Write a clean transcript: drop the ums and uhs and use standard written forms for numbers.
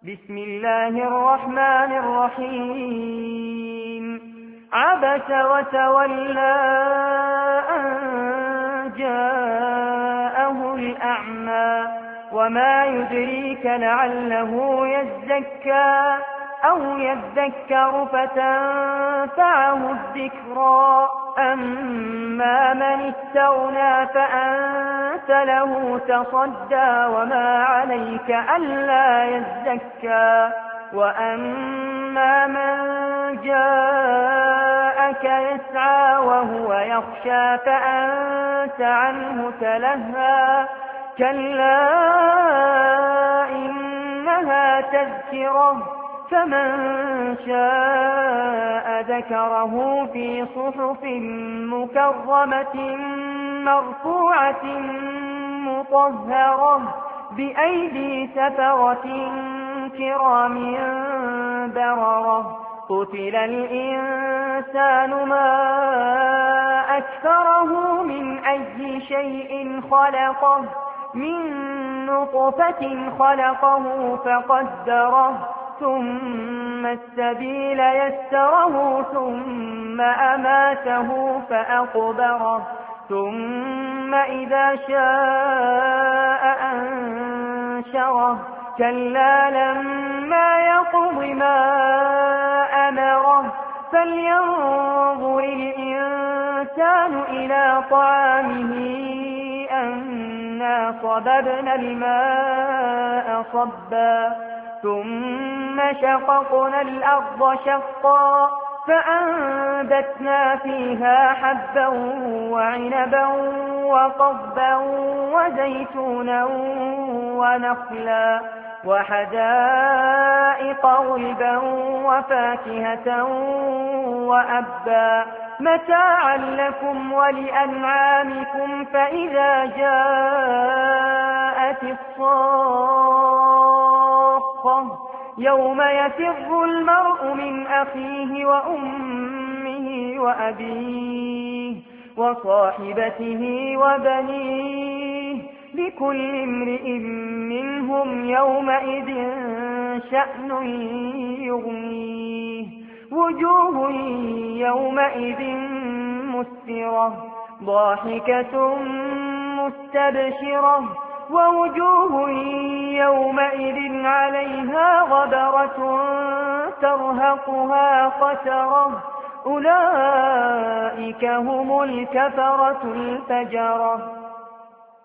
بسم الله الرحمن الرحيم عبس وتولى أن جاءه الأعمى وما يدريك لعله يزكى أو يذكر فتنفعه الذكرى أما من استغنى فأنت له تصدى وما عليك ألا يزكى وأما من جاءك يسعى وهو يخشى فأنت عنه تلهى كلا إنها تذكرة فمن شاء ذكره في صحف مكرمة مرفوعة مطهرة بأيدي سفرة كرام بررة قتل الإنسان ما أكثره من أي شيء خلقه من نطفة خلقه فقدره ثم السبيل يسره ثم أماته فأقبره ثم إذا شاء أنشره كلا لما يقض ما أمره فلينظر الإنسان إلى طعامه أنا صببنا الماء صبا ثم شققنا الأرض شقا فأنبتنا فيها حبا وعنبا وقضبا وزيتونا ونخلا وحدائق غلبا وفاكهة وأبا متاعا لكم ولأنعامكم فإذا جاءت الصاخة يوم يفر المرء من أخيه وأمه وأبيه وصاحبته وبنيه لكل امرئ منهم يومئذ شأن يغنيه وجوه يومئذ مسفرة ضاحكة مستبشرة ووجوه يومئذ عليها غبرة ترهقها قترة أولئك هم الكفرة الفجرة